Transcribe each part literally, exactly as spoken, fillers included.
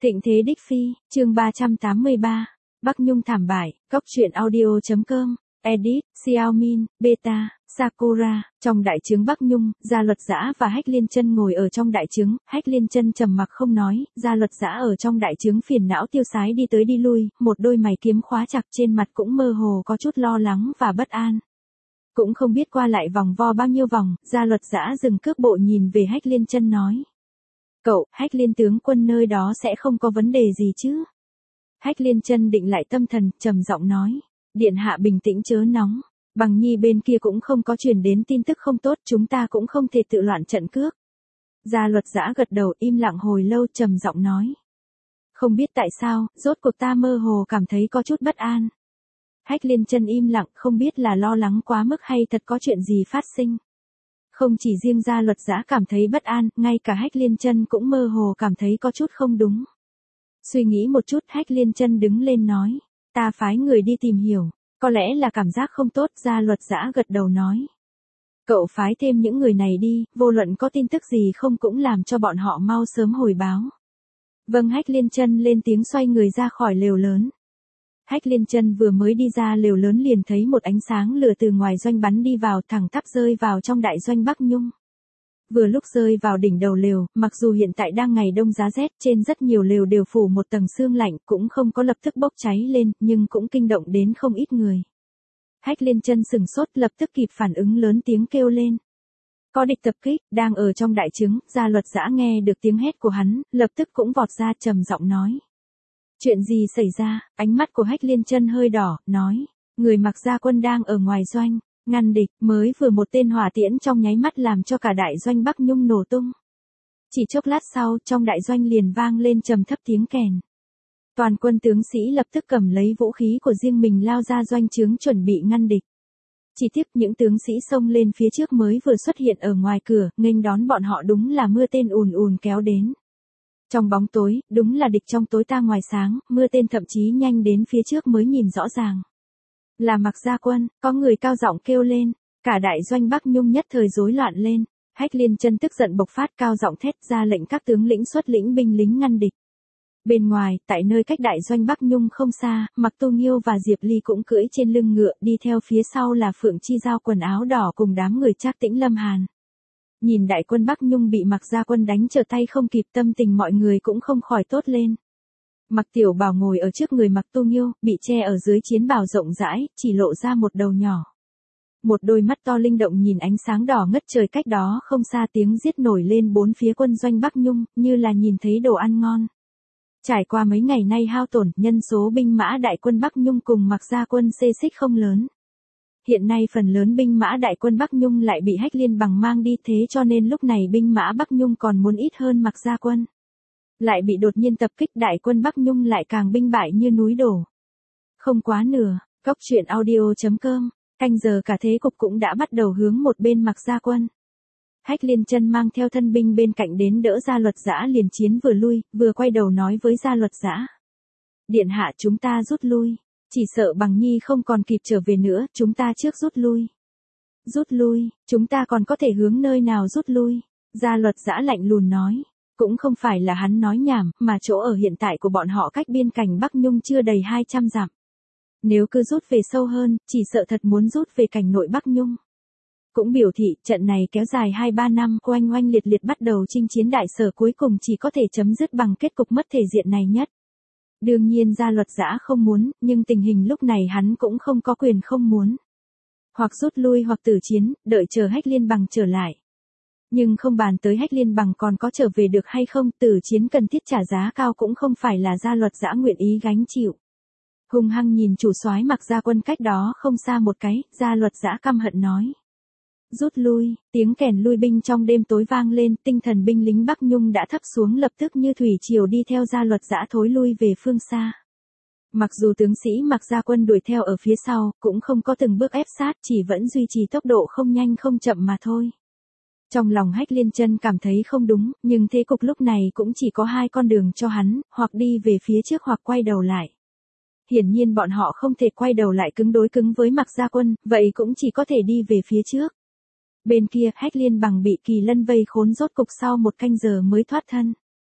Thịnh thế đích phi, chương ba trăm tám mươi ba, Bắc Nhung thảm bại, góc truyện audio chấm com, edit, Xiaomin, Beta, Sakura, trong đại trướng Bắc Nhung, Gia Luật Dã và Hách Liên Chân ngồi ở trong đại trướng, Hách Liên Chân trầm mặc không nói, Gia Luật Dã ở trong đại trướng phiền não tiêu sái đi tới đi lui, một đôi mày kiếm khóa chặt trên mặt cũng mơ hồ có chút lo lắng và bất an. Cũng không biết qua lại vòng vo bao nhiêu vòng, Gia Luật Dã dừng cước bộ nhìn về Hách Liên Chân nói. Cậu, Hách Liên tướng quân nơi đó sẽ không có vấn đề gì chứ? Hách Liên Chân định lại tâm thần, trầm giọng nói. Điện hạ bình tĩnh chớ nóng. Bằng Nhi bên kia cũng không có truyền đến tin tức không tốt, chúng ta cũng không thể tự loạn trận cước. Gia Luật Dã gật đầu im lặng hồi lâu trầm giọng nói. Không biết tại sao, rốt cuộc ta mơ hồ cảm thấy có chút bất an. Hách Liên Chân im lặng, không biết là lo lắng quá mức hay thật có chuyện gì phát sinh. Không chỉ riêng Gia Luật Dã cảm thấy bất an, ngay cả Hách Liên Chân cũng mơ hồ cảm thấy có chút không đúng. Suy nghĩ một chút, Hách Liên Chân đứng lên nói, ta phái người đi tìm hiểu, có lẽ là cảm giác không tốt. Gia Luật Dã gật đầu nói. Cậu phái thêm những người này đi, vô luận có tin tức gì không cũng làm cho bọn họ mau sớm hồi báo. Vâng. Hách Liên Chân lên tiếng xoay người ra khỏi lều lớn. Hách Liên Chân vừa mới đi ra lều lớn liền thấy một ánh sáng lửa từ ngoài doanh bắn đi vào, thẳng tắp rơi vào trong đại doanh Bắc Nhung. Vừa lúc rơi vào đỉnh đầu lều, mặc dù hiện tại đang ngày đông giá rét, trên rất nhiều lều đều phủ một tầng sương lạnh, cũng không có lập tức bốc cháy lên, nhưng cũng kinh động đến không ít người. Hách Liên Chân sừng sốt, lập tức kịp phản ứng lớn tiếng kêu lên. Có địch tập kích, đang ở trong đại trướng. Gia Luật Dã nghe được tiếng hét của hắn, lập tức cũng vọt ra trầm giọng nói. Chuyện gì xảy ra? Ánh mắt của Hách Liên Chân hơi đỏ, nói. Người Mặc Gia quân đang ở ngoài doanh, ngăn địch, mới vừa một tên hỏa tiễn trong nháy mắt làm cho cả đại doanh Bắc Nhung nổ tung. Chỉ chốc lát sau, trong đại doanh liền vang lên trầm thấp tiếng kèn. Toàn quân tướng sĩ lập tức cầm lấy vũ khí của riêng mình lao ra doanh trướng chuẩn bị ngăn địch. Chỉ tiếc những tướng sĩ xông lên phía trước mới vừa xuất hiện ở ngoài cửa, nghênh đón bọn họ đúng là mưa tên ùn ùn kéo đến. Trong bóng tối, đúng là địch trong tối ta ngoài sáng, mưa tên thậm chí nhanh đến phía trước mới nhìn rõ ràng. Là Mặc Gia quân, có người cao giọng kêu lên, cả đại doanh Bắc Nhung nhất thời rối loạn lên. Hách Liên Chân tức giận bộc phát, cao giọng thét ra lệnh các tướng lĩnh xuất lĩnh binh lính ngăn địch. Bên ngoài, tại nơi cách đại doanh Bắc Nhung không xa, Mặc Tu Nghiêu và Diệp Ly cũng cưỡi trên lưng ngựa, đi theo phía sau là Phượng Chi Giao quần áo đỏ cùng đám người Trác Tĩnh Lâm Hàn. Nhìn đại quân Bắc Nhung bị Mặc Gia quân đánh trở tay không kịp, tâm tình mọi người cũng không khỏi tốt lên. Mặc Tiểu Bảo ngồi ở trước người Mặc Tu Nghiêu, bị che ở dưới chiến bào rộng rãi, chỉ lộ ra một đầu nhỏ. Một đôi mắt to linh động nhìn ánh sáng đỏ ngất trời cách đó không xa, tiếng giết nổi lên bốn phía quân doanh Bắc Nhung, như là nhìn thấy đồ ăn ngon. Trải qua mấy ngày nay hao tổn, nhân số binh mã đại quân Bắc Nhung cùng Mặc Gia quân xê xích không lớn. Hiện nay phần lớn binh mã đại quân Bắc Nhung lại bị Hách Liên Bằng mang đi, thế cho nên lúc này binh mã Bắc Nhung còn muốn ít hơn Mặc Gia quân. Lại bị đột nhiên tập kích, đại quân Bắc Nhung lại càng binh bại như núi đổ. Không quá nửa, góc truyện audio chấm com, canh giờ cả thế cục cũng đã bắt đầu hướng một bên Mặc Gia quân. Hách Liên Chân mang theo thân binh bên cạnh đến đỡ Gia Luật Dã liền chiến vừa lui, vừa quay đầu nói với Gia Luật Dã. Điện hạ, chúng ta rút lui. Chỉ sợ Bằng Nhi không còn kịp trở về nữa, chúng ta trước rút lui. Rút lui, chúng ta còn có thể hướng nơi nào rút lui? Gia Luật Dã lạnh lùng nói. Cũng không phải là hắn nói nhảm, mà chỗ ở hiện tại của bọn họ cách biên cảnh Bắc Nhung chưa đầy hai trăm dặm. Nếu cứ rút về sâu hơn, chỉ sợ thật muốn rút về cảnh nội Bắc Nhung. Cũng biểu thị, trận này kéo dài hai ba năm, oanh oanh liệt liệt bắt đầu chinh chiến đại sở cuối cùng chỉ có thể chấm dứt bằng kết cục mất thể diện này nhất. Đương nhiên Gia Luật Dã không muốn, nhưng tình hình lúc này hắn cũng không có quyền không muốn. Hoặc rút lui hoặc tử chiến, đợi chờ Hách Liên Bằng trở lại. Nhưng không bàn tới Hách Liên Bằng còn có trở về được hay không, tử chiến cần thiết trả giá cao cũng không phải là Gia Luật Dã nguyện ý gánh chịu. Hung hăng nhìn chủ soái Mặc Gia quân cách đó không xa một cái, Gia Luật Dã căm hận nói. Rút lui, tiếng kèn lui binh trong đêm tối vang lên, tinh thần binh lính Bắc Nhung đã thấp xuống, lập tức như thủy triều đi theo Gia Luật Dã thối lui về phương xa. Mặc dù tướng sĩ Mặc Gia quân đuổi theo ở phía sau, cũng không có từng bước ép sát, chỉ vẫn duy trì tốc độ không nhanh không chậm mà thôi. Trong lòng Hách Liên Chân cảm thấy không đúng, nhưng thế cục lúc này cũng chỉ có hai con đường cho hắn, hoặc đi về phía trước hoặc quay đầu lại. Hiển nhiên bọn họ không thể quay đầu lại cứng đối cứng với Mặc Gia quân, vậy cũng chỉ có thể đi về phía trước. Bên kia, Hách Liên Bằng bị Kỳ Lân vây khốn rốt cục sau một canh giờ mới thoát thân.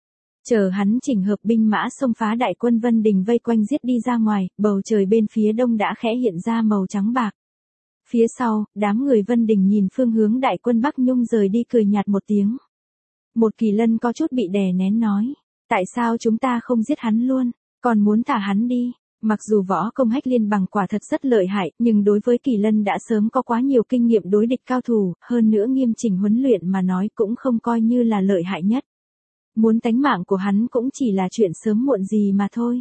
Chờ hắn chỉnh hợp binh mã xông phá đại quân Vân Đình vây quanh giết đi ra ngoài, bầu trời bên phía đông đã khẽ hiện ra màu trắng bạc. Phía sau, đám người Vân Đình nhìn phương hướng đại quân Bắc Nhung rời đi cười nhạt một tiếng. Một Kỳ Lân có chút bị đè nén nói. Tại sao chúng ta không giết hắn luôn, còn muốn thả hắn đi? Mặc dù võ công Hách Liên Bằng quả thật rất lợi hại, nhưng đối với Kỳ Lân đã sớm có quá nhiều kinh nghiệm đối địch cao thủ, hơn nữa nghiêm chỉnh huấn luyện mà nói cũng không coi như là lợi hại nhất. Muốn tánh mạng của hắn cũng chỉ là chuyện sớm muộn gì mà thôi.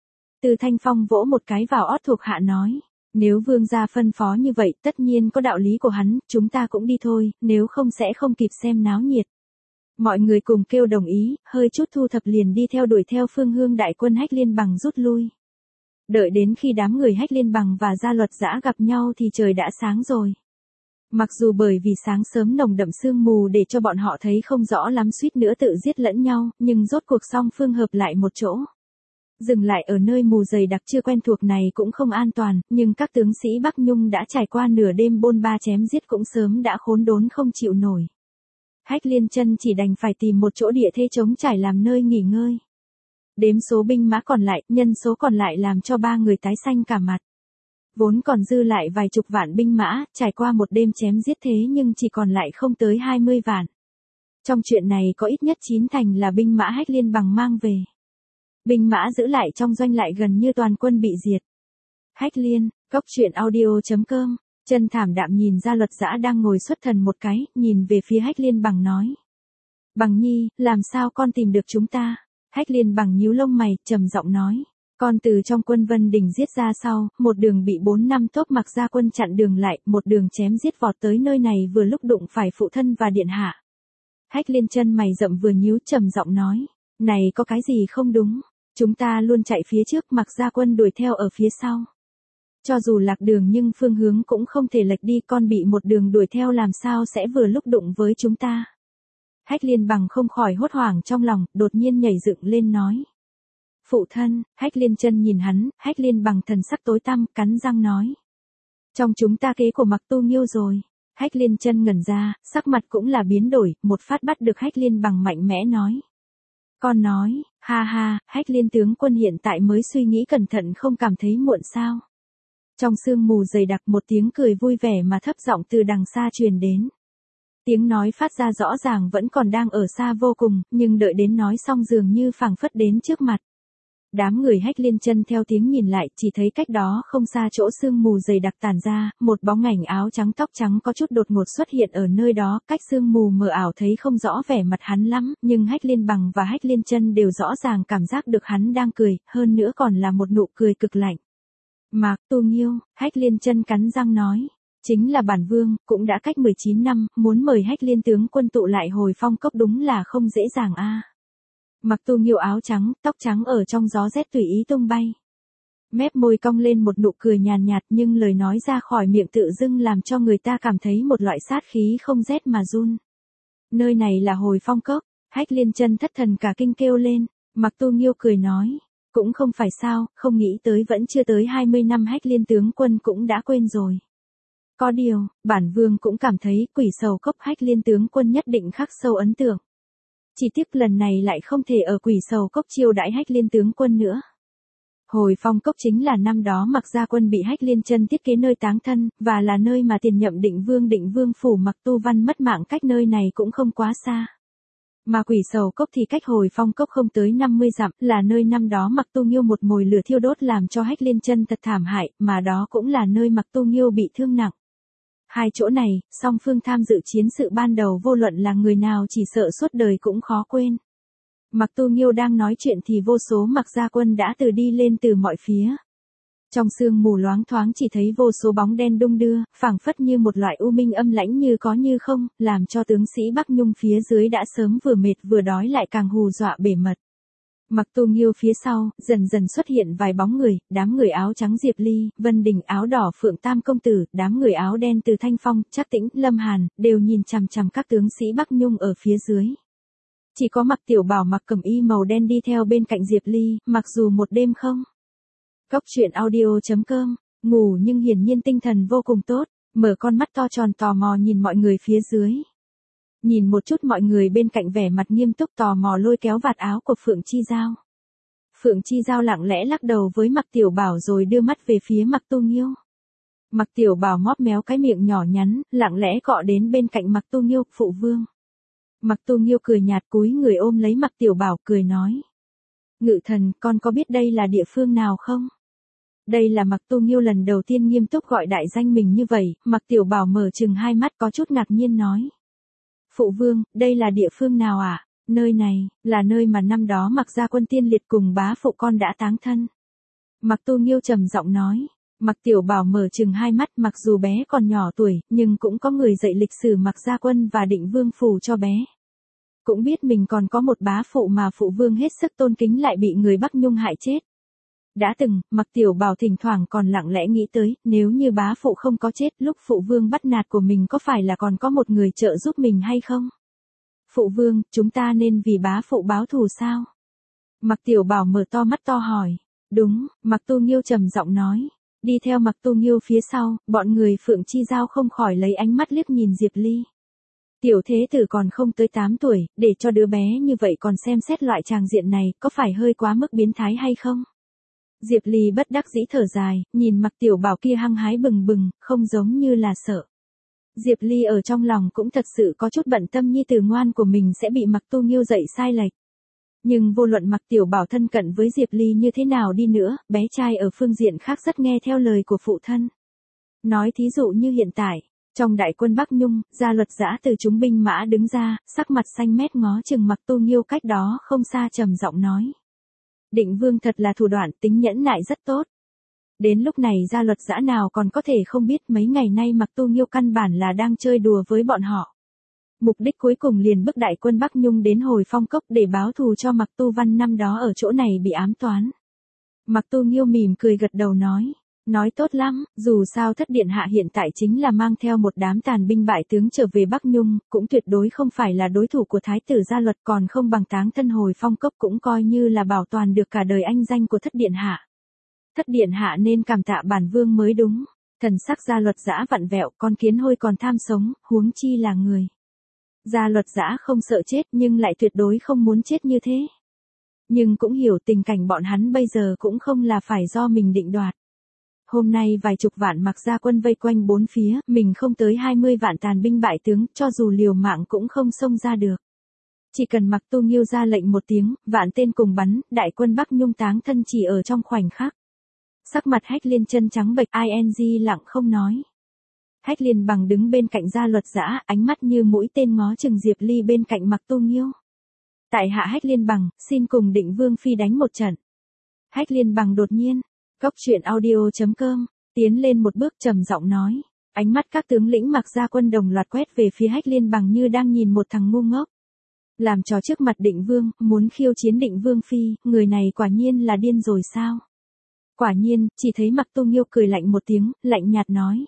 Từ Thanh Phong vỗ một cái vào ót thuộc hạ nói. Nếu vương gia phân phó như vậy tất nhiên có đạo lý của hắn, chúng ta cũng đi thôi, nếu không sẽ không kịp xem náo nhiệt. Mọi người cùng kêu đồng ý, hơi chút thu thập liền đi theo đuổi theo phương hướng đại quân Hách Liên Bằng rút lui. Đợi đến khi đám người Hách Liên Bằng và Gia Luật Dã gặp nhau thì trời đã sáng rồi. Mặc dù bởi vì sáng sớm nồng đậm sương mù để cho bọn họ thấy không rõ lắm suýt nữa tự giết lẫn nhau, nhưng rốt cuộc song phương hợp lại một chỗ. Dừng lại ở nơi mù dày đặc chưa quen thuộc này cũng không an toàn, nhưng các tướng sĩ Bắc Nhung đã trải qua nửa đêm bôn ba chém giết cũng sớm đã khốn đốn không chịu nổi. Hách Liên Chân chỉ đành phải tìm một chỗ địa thế trống trải làm nơi nghỉ ngơi. Đếm số binh mã còn lại, nhân số còn lại làm cho ba người tái xanh cả mặt. Vốn còn dư lại vài chục vạn binh mã, trải qua một đêm chém giết thế nhưng chỉ còn lại không tới hai mươi vạn. Trong chuyện này có ít nhất chín thành là binh mã Hách Liên Bằng mang về. Binh mã giữ lại trong doanh lại gần như toàn quân bị diệt. Hách Liên, cốc truyện audio chấm com, Chân Thảm Đạm nhìn Gia Luật Dã đang ngồi xuất thần một cái, nhìn về phía Hách Liên Bằng nói. Bằng nhi, làm sao con tìm được chúng ta? Hách Liên Bằng nhíu lông mày, trầm giọng nói. Con từ trong quân Vân Đình giết ra sau, một đường bị bốn năm tốp Mặc Gia quân chặn đường lại, một đường chém giết vọt tới nơi này vừa lúc đụng phải phụ thân và điện hạ. Hách Liên chân mày rậm vừa nhíu trầm giọng nói. Này có cái gì không đúng? Chúng ta luôn chạy phía trước, Mặc Gia quân đuổi theo ở phía sau. Cho dù lạc đường nhưng phương hướng cũng không thể lệch đi, con bị một đường đuổi theo làm sao sẽ vừa lúc đụng với chúng ta. Hách Liên Bằng không khỏi hốt hoảng trong lòng, đột nhiên nhảy dựng lên nói. Phụ thân, Hách Liên chân nhìn hắn, Hách Liên Bằng thần sắc tối tăm, cắn răng nói. Trong chúng ta kế của Mặc Tu Nghiêu rồi. Hách Liên chân ngẩn ra, sắc mặt cũng là biến đổi, một phát bắt được Hách Liên Bằng mạnh mẽ nói. Con nói, ha ha, Hách Liên tướng quân hiện tại mới suy nghĩ cẩn thận không cảm thấy muộn sao. Trong sương mù dày đặc một tiếng cười vui vẻ mà thấp giọng từ đằng xa truyền đến. Tiếng nói phát ra rõ ràng vẫn còn đang ở xa vô cùng, nhưng đợi đến nói xong dường như phảng phất đến trước mặt. Đám người Hách Liên chân theo tiếng nhìn lại, chỉ thấy cách đó không xa chỗ sương mù dày đặc tàn ra, một bóng ảnh áo trắng tóc trắng có chút đột ngột xuất hiện ở nơi đó, cách sương mù mờ ảo thấy không rõ vẻ mặt hắn lắm, nhưng Hách Liên Bằng và Hách Liên chân đều rõ ràng cảm giác được hắn đang cười, hơn nữa còn là một nụ cười cực lạnh. Mạc Tu Nghiêu, Hách Liên chân cắn răng nói. Chính là bản vương, cũng đã cách mười chín năm, muốn mời Hách Liên tướng quân tụ lại hồi phong cốc đúng là không dễ dàng a. À. Mặc Tu Nghiêu áo trắng, tóc trắng ở trong gió rét tùy ý tung bay. Mép môi cong lên một nụ cười nhàn nhạt, nhưng lời nói ra khỏi miệng tự dưng làm cho người ta cảm thấy một loại sát khí không rét mà run. Nơi này là hồi phong cốc, Hách Liên chân thất thần cả kinh kêu lên, Mặc Tu Nghiêu cười nói. Cũng không phải sao, không nghĩ tới vẫn chưa tới hai mươi năm Hách Liên tướng quân cũng đã quên rồi. Có điều, bản vương cũng cảm thấy quỷ sầu cốc Hách Liên tướng quân nhất định khắc sâu ấn tượng. Chỉ tiếc lần này lại không thể ở quỷ sầu cốc chiêu đãi Hách Liên tướng quân nữa. Hồi phong cốc chính là năm đó Mặc Gia quân bị Hách Liên chân thiết kế nơi táng thân, và là nơi mà tiền nhậm định vương định vương phủ Mặc Tu Văn mất mạng, cách nơi này cũng không quá xa. Mà quỷ sầu cốc thì cách hồi phong cốc không tới năm mươi dặm, là nơi năm đó Mặc Tu Nghiêu một mồi lửa thiêu đốt làm cho Hách Liên chân thật thảm hại, mà đó cũng là nơi Mặc Tu Nghiêu bị thương nặng. Hai chỗ này, song phương tham dự chiến sự ban đầu vô luận là người nào chỉ sợ suốt đời cũng khó quên. Mặc Tu Nghiêu đang nói chuyện thì vô số Mặc Gia quân đã từ đi lên từ mọi phía. Trong sương mù loáng thoáng chỉ thấy vô số bóng đen đung đưa, phảng phất như một loại u minh âm lãnh như có như không, làm cho tướng sĩ Bắc Nhung phía dưới đã sớm vừa mệt vừa đói lại càng hù dọa bể mật. Mặc Tu Nghiêu phía sau, dần dần xuất hiện vài bóng người, đám người áo trắng Diệp Ly, Vân Đình áo đỏ Phượng Tam công tử, đám người áo đen từ Thanh Phong, Trác Tĩnh, Lâm Hàn, đều nhìn chằm chằm các tướng sĩ Bắc Nhung ở phía dưới. Chỉ có Mặc Tiểu Bảo mặc cẩm y màu đen đi theo bên cạnh Diệp Ly, mặc dù một đêm không. Cốc truyện audio chấm com, ngủ nhưng hiển nhiên tinh thần vô cùng tốt, mở con mắt to tròn tò mò nhìn mọi người phía dưới. Nhìn một chút mọi người bên cạnh vẻ mặt nghiêm túc tò mò lôi kéo vạt áo của Phượng Chi Giao. Phượng Chi Giao lặng lẽ lắc đầu với Mạc Tiểu Bảo rồi đưa mắt về phía Mạc Tu Nghiêu. Mạc Tiểu Bảo móp méo cái miệng nhỏ nhắn, lặng lẽ cọ đến bên cạnh Mạc Tu Nghiêu, phụ vương. Mạc Tu Nghiêu cười nhạt cúi người ôm lấy Mạc Tiểu Bảo cười nói. Ngự thần, con có biết đây là địa phương nào không? Đây là Mạc Tu Nghiêu lần đầu tiên nghiêm túc gọi đại danh mình như vậy, Mạc Tiểu Bảo mở trừng hai mắt có chút ngạc nhiên nói. Phụ vương, đây là địa phương nào ạ? À? Nơi này, là nơi mà năm đó Mạc gia quân tiên liệt cùng bá phụ con đã táng thân. Mạc Tu Nghiêu trầm giọng nói. Mạc Tiểu Bảo mở trừng hai mắt, mặc dù bé còn nhỏ tuổi, nhưng cũng có người dạy lịch sử Mạc gia quân và Định Vương phủ cho bé. Cũng biết mình còn có một bá phụ mà phụ vương hết sức tôn kính lại bị người Bắc Nhung hại chết. Đã từng, Mạc Tiểu Bảo thỉnh thoảng còn lặng lẽ nghĩ tới, nếu như bá phụ không có chết, lúc phụ vương bắt nạt của mình có phải là còn có một người trợ giúp mình hay không? Phụ vương, chúng ta nên vì bá phụ báo thù sao? Mạc Tiểu Bảo mở to mắt to hỏi. Đúng, Mạc Tu Nghiêu trầm giọng nói. Đi theo Mạc Tu Nghiêu phía sau, bọn người Phượng Chi Giao không khỏi lấy ánh mắt liếc nhìn Diệp Ly. Tiểu thế tử còn không tới tám tuổi, để cho đứa bé như vậy còn xem xét loại tràng diện này, có phải hơi quá mức biến thái hay không? Diệp Ly bất đắc dĩ thở dài, nhìn Mạc Tiểu Bảo kia hăng hái bừng bừng, không giống như là sợ. Diệp Ly ở trong lòng cũng thật sự có chút bận tâm nhi tử ngoan của mình sẽ bị Mạc Tu Nghiêu dạy sai lệch. Nhưng vô luận Mạc Tiểu Bảo thân cận với Diệp Ly như thế nào đi nữa, bé trai ở phương diện khác rất nghe theo lời của phụ thân. Nói thí dụ như hiện tại, trong đại quân Bắc Nhung, Gia Luật Dã từ chúng binh mã đứng ra, sắc mặt xanh mét ngó chừng Mạc Tu Nghiêu cách đó không xa trầm giọng nói. Định Vương thật là thủ đoạn tính nhẫn nại rất tốt. Đến lúc này Gia Luật Dã nào còn có thể không biết mấy ngày nay Mạc Tu Nghiêu căn bản là đang chơi đùa với bọn họ. Mục đích cuối cùng liền bức đại quân Bắc Nhung đến hồi phong cốc để báo thù cho Mạc Tu Văn năm đó ở chỗ này bị ám toán. Mạc Tu Nghiêu mỉm cười gật đầu nói. Nói tốt lắm, dù sao thất điện hạ hiện tại chính là mang theo một đám tàn binh bại tướng trở về Bắc Nhung, cũng tuyệt đối không phải là đối thủ của thái tử Gia Luật còn không bằng táng thân hồi phong cốc cũng coi như là bảo toàn được cả đời anh danh của thất điện hạ. Thất điện hạ nên cảm tạ bản vương mới đúng. Thần sắc Gia Luật Dã vặn vẹo, con kiến hôi còn tham sống, huống chi là người. Gia Luật Dã không sợ chết nhưng lại tuyệt đối không muốn chết như thế. Nhưng cũng hiểu tình cảnh bọn hắn bây giờ cũng không là phải do mình định đoạt. Hôm nay vài chục vạn Mạc gia quân vây quanh bốn phía, mình không tới hai mươi vạn tàn binh bại tướng, cho dù liều mạng cũng không xông ra được. Chỉ cần Mạc Tu Nghiêu ra lệnh một tiếng, vạn tên cùng bắn, đại quân Bắc Nhung táng thân chỉ ở trong khoảnh khắc. Sắc mặt Hách Liên chân trắng bệch, ing lặng không nói. Hách Liên bằng đứng bên cạnh Gia Luật Dã, ánh mắt như mũi tên ngó chừng Diệp Ly bên cạnh Mạc Tu Nghiêu. Tại hạ Hách Liên bằng, xin cùng Định Vương phi đánh một trận. Hách Liên bằng đột nhiên, Cốc truyện audio chấm com, tiến lên một bước trầm giọng nói. Ánh mắt các tướng lĩnh Mạc gia quân đồng loạt quét về phía Hách Liên bằng như đang nhìn một thằng ngu ngốc. Làm trò trước mặt Định Vương, muốn khiêu chiến Định Vương phi, người này quả nhiên là điên rồi sao? Quả nhiên, chỉ thấy Mạc Tu Nghiêu cười lạnh một tiếng, lạnh nhạt nói.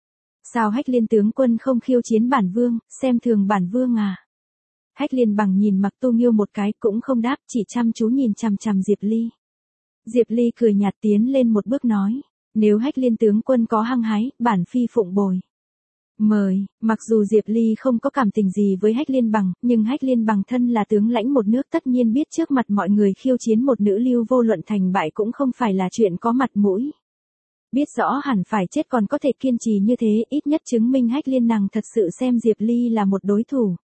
Sao Hách Liên tướng quân không khiêu chiến bản vương, xem thường bản vương à? Hách Liên bằng nhìn Mạc Tu Nghiêu một cái cũng không đáp, chỉ chăm chú nhìn chằm chằm Diệp Ly. Diệp Ly cười nhạt tiến lên một bước nói, nếu Hách Liên tướng quân có hăng hái, bản phi phụng bồi. Mời, mặc dù Diệp Ly không có cảm tình gì với Hách Liên bằng, nhưng Hách Liên bằng thân là tướng lãnh một nước tất nhiên biết trước mặt mọi người khiêu chiến một nữ lưu vô luận thành bại cũng không phải là chuyện có mặt mũi. Biết rõ hẳn phải chết còn có thể kiên trì như thế, ít nhất chứng minh Hách Liên nàng thật sự xem Diệp Ly là một đối thủ.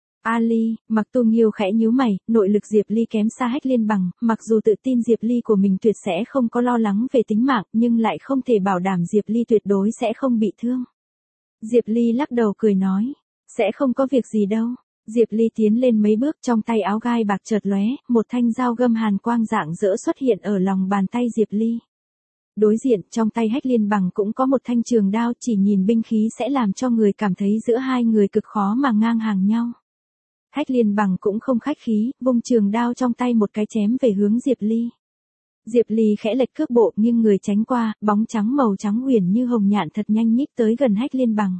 Ali, Mạc Tu Nghiêu khẽ nhíu mày, nội lực Diệp Ly kém xa Hách Liên bằng, mặc dù tự tin Diệp Ly của mình tuyệt sẽ không có lo lắng về tính mạng, nhưng lại không thể bảo đảm Diệp Ly tuyệt đối sẽ không bị thương. Diệp Ly lắc đầu cười nói, sẽ không có việc gì đâu. Diệp Ly tiến lên mấy bước, trong tay áo gai bạc chợt lóe, một thanh dao găm hàn quang rạng rỡ xuất hiện ở lòng bàn tay Diệp Ly. Đối diện, trong tay Hách Liên bằng cũng có một thanh trường đao, chỉ nhìn binh khí sẽ làm cho người cảm thấy giữa hai người cực khó mà ngang hàng nhau. Hách Liên bằng cũng không khách khí, vung trường đao trong tay một cái chém về hướng Diệp Ly. Diệp Ly khẽ lệch cước bộ nhưng người tránh qua, bóng trắng màu trắng huyền như hồng nhạn thật nhanh nhích tới gần Hách Liên bằng.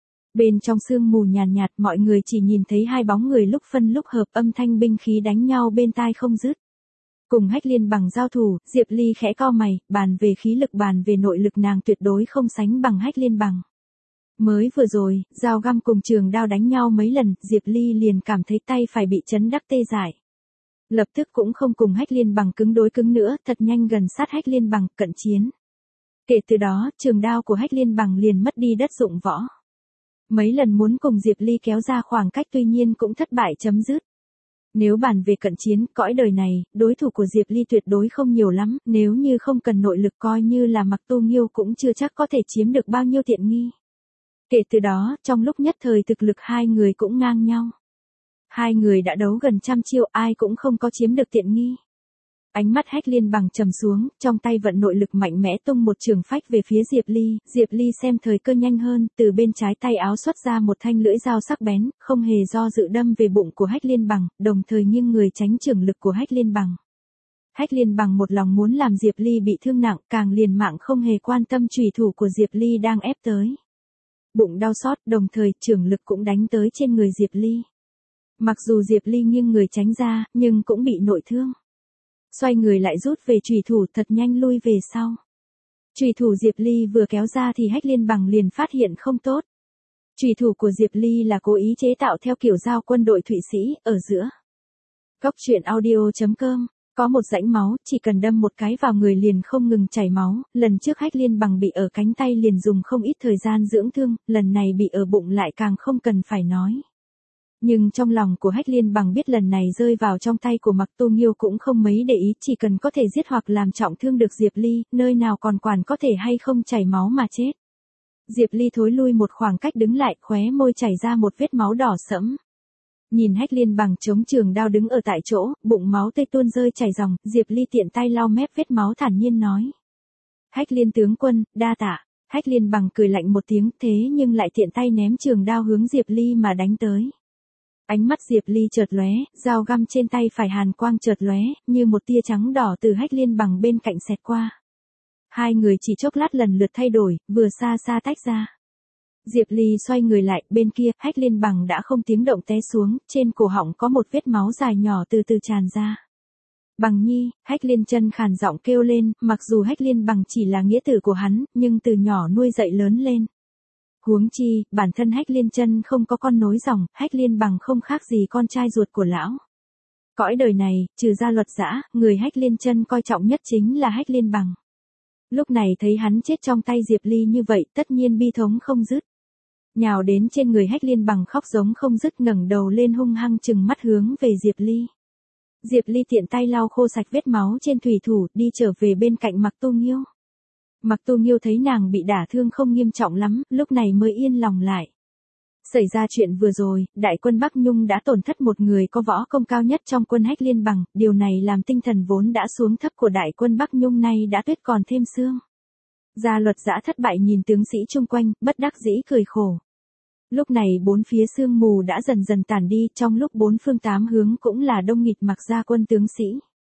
Bên trong sương mù nhàn nhạt, nhạt mọi người chỉ nhìn thấy hai bóng người lúc phân lúc hợp, âm thanh binh khí đánh nhau bên tai không dứt. Cùng Hách Liên bằng giao thủ, Diệp Ly khẽ cau mày, bàn về khí lực bàn về nội lực nàng tuyệt đối không sánh bằng Hách Liên bằng. Mới vừa rồi, dao găm cùng trường đao đánh nhau mấy lần, Diệp Ly liền cảm thấy tay phải bị chấn đắc tê dại. Lập tức cũng không cùng Hách Liên Bằng cứng đối cứng nữa, thật nhanh gần sát Hách Liên Bằng, cận chiến. Kể từ đó, trường đao của Hách Liên Bằng liền mất đi đất dụng võ. Mấy lần muốn cùng Diệp Ly kéo ra khoảng cách tuy nhiên cũng thất bại chấm dứt. Nếu bàn về cận chiến, cõi đời này, đối thủ của Diệp Ly tuyệt đối không nhiều lắm, nếu như không cần nội lực coi như là Mặc Tu Nghiêu cũng chưa chắc có thể chiếm được bao nhiêu tiện nghi. Kể từ đó, trong lúc nhất thời thực lực hai người cũng ngang nhau. Hai người đã đấu gần trăm chiêu, ai cũng không có chiếm được tiện nghi. Ánh mắt Hách Liên Bằng trầm xuống, trong tay vận nội lực mạnh mẽ tung một trường phách về phía Diệp Ly, Diệp Ly xem thời cơ nhanh hơn, từ bên trái tay áo xuất ra một thanh lưỡi dao sắc bén, không hề do dự đâm về bụng của Hách Liên Bằng, đồng thời nghiêng người tránh trường lực của Hách Liên Bằng. Hách Liên Bằng một lòng muốn làm Diệp Ly bị thương nặng, càng liền mạng không hề quan tâm chủy thủ của Diệp Ly đang ép tới. Bụng đau xót, đồng thời trường lực cũng đánh tới trên người Diệp Ly. Mặc dù Diệp Ly nghiêng người tránh ra, nhưng cũng bị nội thương. Xoay người lại rút về chủy thủ, thật nhanh lui về sau. Chủy thủ Diệp Ly vừa kéo ra thì Hách Liên Bằng liền phát hiện không tốt. Chủy thủ của Diệp Ly là cố ý chế tạo theo kiểu dao quân đội Thụy Sĩ, ở giữa. Góc truyện audio chấm com, có một rãnh máu, chỉ cần đâm một cái vào người liền không ngừng chảy máu, lần trước Hách Liên Bằng bị ở cánh tay liền dùng không ít thời gian dưỡng thương, lần này bị ở bụng lại càng không cần phải nói. Nhưng trong lòng của Hách Liên Bằng biết lần này rơi vào trong tay của Mặc Tu Nghiêu cũng không mấy để ý, chỉ cần có thể giết hoặc làm trọng thương được Diệp Ly, nơi nào còn quản có thể hay không chảy máu mà chết. Diệp Ly thối lui một khoảng cách đứng lại, khóe môi chảy ra một vết máu đỏ sẫm. Nhìn Hách Liên Bằng chống trường đao đứng ở tại chỗ, bụng máu tê tuôn rơi chảy ròng, Diệp Ly tiện tay lau mép vết máu thản nhiên nói. Hách Liên tướng quân, đa tạ. Hách Liên Bằng cười lạnh một tiếng, thế nhưng lại tiện tay ném trường đao hướng Diệp Ly mà đánh tới. Ánh mắt Diệp Ly chợt lóe, dao găm trên tay phải hàn quang chợt lóe, như một tia trắng đỏ từ Hách Liên Bằng bên cạnh xẹt qua. Hai người chỉ chốc lát lần lượt thay đổi, vừa xa xa tách ra. Diệp Ly xoay người lại, bên kia, Hách Liên Bằng đã không tiếng động té xuống, trên cổ họng có một vết máu dài nhỏ từ từ tràn ra. Bằng nhi, Hách Liên Chân khàn giọng kêu lên, mặc dù Hách Liên Bằng chỉ là nghĩa tử của hắn, nhưng từ nhỏ nuôi dạy lớn lên. Huống chi, bản thân Hách Liên Chân không có con nối dòng, Hách Liên Bằng không khác gì con trai ruột của lão. Cõi đời này, trừ gia Luật Dã, người Hách Liên Chân coi trọng nhất chính là Hách Liên Bằng. Lúc này thấy hắn chết trong tay Diệp Ly như vậy, tất nhiên bi thống không dứt. Nhào đến trên người Hách Liên Bằng khóc giống không dứt, ngẩng đầu lên hung hăng trừng mắt hướng về Diệp Ly. Diệp Ly tiện tay lau khô sạch vết máu trên thủy thủ, đi trở về bên cạnh Mặc Tu Nghiêu. Mặc Tu Nghiêu thấy nàng bị đả thương không nghiêm trọng lắm, lúc này mới yên lòng lại. Xảy ra chuyện vừa rồi, đại quân Bắc Nhung đã tổn thất một người có võ công cao nhất trong quân Hách Liên Bằng, điều này làm tinh thần vốn đã xuống thấp của đại quân Bắc Nhung nay đã tuyết còn thêm sương. Gia Luật Dã thất bại nhìn tướng sĩ chung quanh, bất đắc dĩ cười khổ. Lúc này bốn phía sương mù đã dần dần tản đi, trong lúc bốn phương tám hướng cũng là đông nghịt Mặc gia quân tướng sĩ.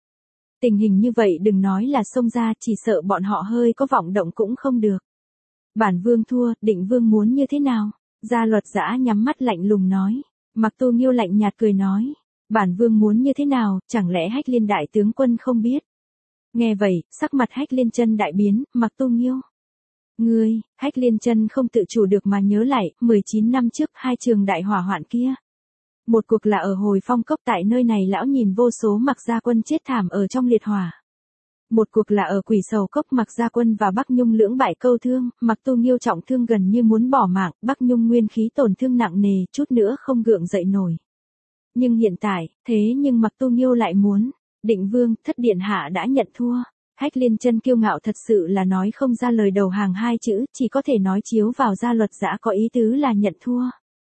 Tình hình như vậy đừng nói là xông ra, chỉ sợ bọn họ hơi có vọng động cũng không được. Bản vương thua, Định vương muốn như thế nào? Gia Luật Dã nhắm mắt lạnh lùng nói. Mặc Tu Nghiêu lạnh nhạt cười nói. Bản vương muốn như thế nào, chẳng lẽ Hách Liên đại tướng quân không biết? Nghe vậy, sắc mặt Hách Liên Chân đại biến, Mặc Tu Nghiêu. Ngươi, Hách Liên Chân không tự chủ được mà nhớ lại, mười chín năm trước hai trường đại hỏa hoạn kia. Một cuộc là ở Hồi Phong Cốc, tại nơi này lão nhìn vô số Mặc gia quân chết thảm ở trong liệt hỏa. Một cuộc là ở Quỷ Sầu Cốc, Mặc gia quân và Bắc Nhung lưỡng bại câu thương, Mặc Tu Nghiêu trọng thương gần như muốn bỏ mạng, Bắc Nhung nguyên khí tổn thương nặng nề, chút nữa không gượng dậy nổi. Nhưng hiện tại, thế nhưng Mặc Tu Nghiêu lại muốn, Định vương, thất điện hạ đã nhận thua. Hách Liên Chân kiêu ngạo thật sự là nói không ra lời đầu hàng hai chữ, chỉ có thể nói chiếu vào Gia Luật Dã có ý tứ là nhận thua.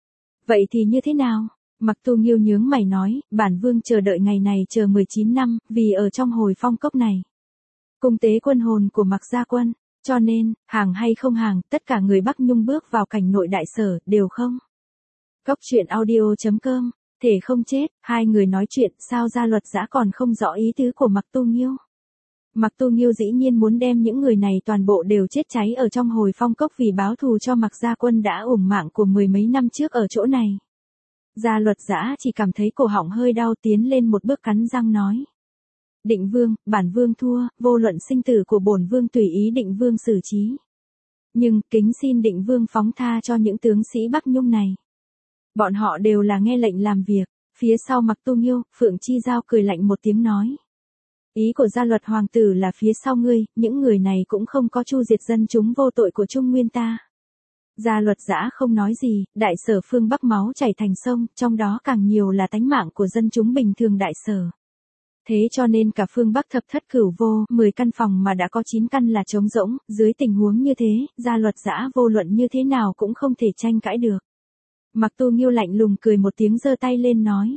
Vậy thì như thế nào? Mặc Tu Nghiêu nhướng mày nói, bản vương chờ đợi ngày này chờ mười chín năm, vì ở trong Hồi Phong Cốc này. Cung tế quân hồn của Mặc gia quân, cho nên, hàng hay không hàng, tất cả người Bắc Nhung bước vào cảnh nội đại sở, đều không. Góc truyện audio chấm com, thể không chết, hai người nói chuyện, sao Gia Luật Dã còn không rõ ý tứ của Mặc Tu Nghiêu. Mặc Tu Nghiêu dĩ nhiên muốn đem những người này toàn bộ đều chết cháy ở trong Hồi Phong Cốc vì báo thù cho Mặc gia quân đã uổng mạng của mười mấy năm trước ở chỗ này. Gia Luật Dã chỉ cảm thấy cổ họng hơi đau, tiến lên một bước cắn răng nói. Định vương, bản vương thua, vô luận sinh tử của bổn vương tùy ý Định vương xử trí. Nhưng, kính xin định vương phóng tha cho những tướng sĩ Bắc Nhung này. Bọn họ đều là nghe lệnh làm việc. Phía sau Mặc Tu Nghiêu, Phượng Chi Giao cười lạnh một tiếng nói. Ý của gia luật hoàng tử là phía sau ngươi, những người này cũng không có chu diệt dân chúng vô tội của Trung Nguyên ta. Gia luật giã không nói gì, đại sở phương Bắc máu chảy thành sông, trong đó càng nhiều là tánh mạng của dân chúng bình thường đại sở. Thế cho nên cả phương Bắc thập thất cửu vô, mười căn phòng mà đã có chín căn là trống rỗng, dưới tình huống như thế, gia luật giã vô luận như thế nào cũng không thể tranh cãi được. Mặc Tu Nghiêu lạnh lùng cười một tiếng giơ tay lên nói.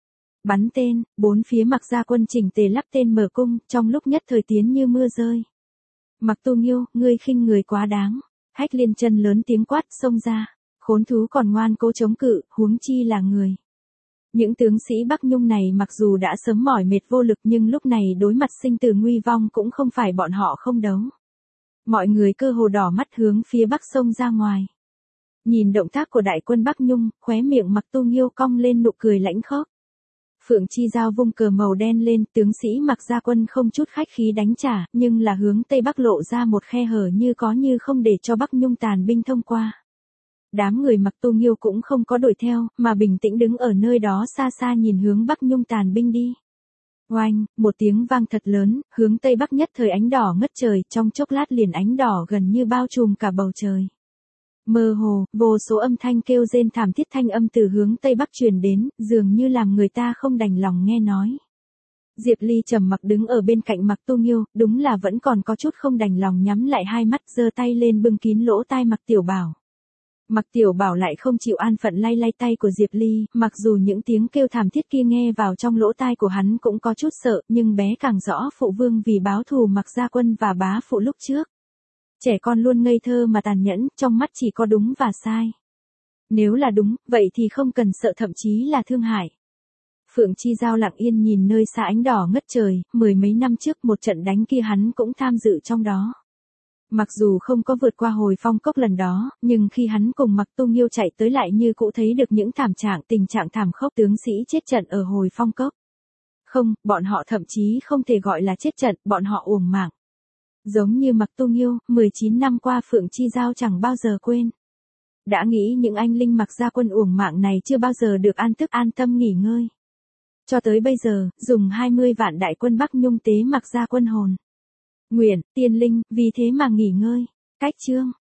Bắn tên, bốn phía Mặc gia quân chỉnh tề lắp tên mở cung, trong lúc nhất thời tiến như mưa rơi. Mặc Tu Nghiêu, ngươi khinh người quá đáng. Hách Liên chân lớn tiếng quát xông ra. Khốn thú còn ngoan cố chống cự, huống chi là người. Những tướng sĩ Bắc Nhung này mặc dù đã sớm mỏi mệt vô lực nhưng lúc này đối mặt sinh tử nguy vong cũng không phải bọn họ không đấu. Mọi người cơ hồ đỏ mắt hướng phía Bắc sông ra ngoài. Nhìn động tác của đại quân Bắc Nhung, khóe miệng Mặc Tu Nghiêu cong lên nụ cười lãnh khốc. Phượng Chi Giao vung cờ màu đen lên, tướng sĩ Mặc gia quân không chút khách khí đánh trả, nhưng là hướng Tây Bắc lộ ra một khe hở như có như không để cho Bắc Nhung tàn binh thông qua. Đám người Mặc Tu Nghiêu cũng không có đuổi theo, mà bình tĩnh đứng ở nơi đó xa xa nhìn hướng Bắc Nhung tàn binh đi. Oanh, một tiếng vang thật lớn, hướng Tây Bắc nhất thời ánh đỏ ngất trời, trong chốc lát liền ánh đỏ gần như bao trùm cả bầu trời. Mơ hồ, vô số âm thanh kêu rên thảm thiết thanh âm từ hướng Tây Bắc truyền đến, dường như làm người ta không đành lòng nghe nói. Diệp Ly trầm mặc đứng ở bên cạnh Mặc Tu Nghiêu, đúng là vẫn còn có chút không đành lòng nhắm lại hai mắt giơ tay lên bưng kín lỗ tai Mặc Tiểu Bảo. Mặc Tiểu Bảo lại không chịu an phận lay lay tay của Diệp Ly, mặc dù những tiếng kêu thảm thiết kia nghe vào trong lỗ tai của hắn cũng có chút sợ, nhưng bé càng rõ phụ vương vì báo thù Mặc gia quân và bá phụ lúc trước. Trẻ con luôn ngây thơ mà tàn nhẫn, trong mắt chỉ có đúng và sai. Nếu là đúng, vậy thì không cần sợ thậm chí là thương hại. Phượng Chi Giao lặng yên nhìn nơi xa ánh đỏ ngất trời, mười mấy năm trước một trận đánh kia hắn cũng tham dự trong đó. Mặc dù không có vượt qua hồi phong cốc lần đó, nhưng khi hắn cùng Mặc Tu Nghiêu chạy tới lại như cũ thấy được những thảm trạng tình trạng thảm khốc tướng sĩ chết trận ở hồi phong cốc. Không, bọn họ thậm chí không thể gọi là chết trận, bọn họ uổng mạng. Giống như Mặc Tu Nghiêu, mười chín năm qua Phượng Chi Giao chẳng bao giờ quên. Đã nghĩ những anh linh Mặc gia quân uổng mạng này chưa bao giờ được an tức an tâm nghỉ ngơi. Cho tới bây giờ, dùng hai mươi vạn đại quân Bắc Nhung tế Mặc gia quân hồn. Nguyện, tiên linh, vì thế mà nghỉ ngơi. Cách chương.